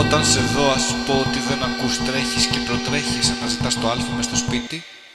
Όταν σε δω ας πω ότι δεν ακούς, τρέχεις και προτρέχεις, αναζητάς το άλφα μες στο σπίτι.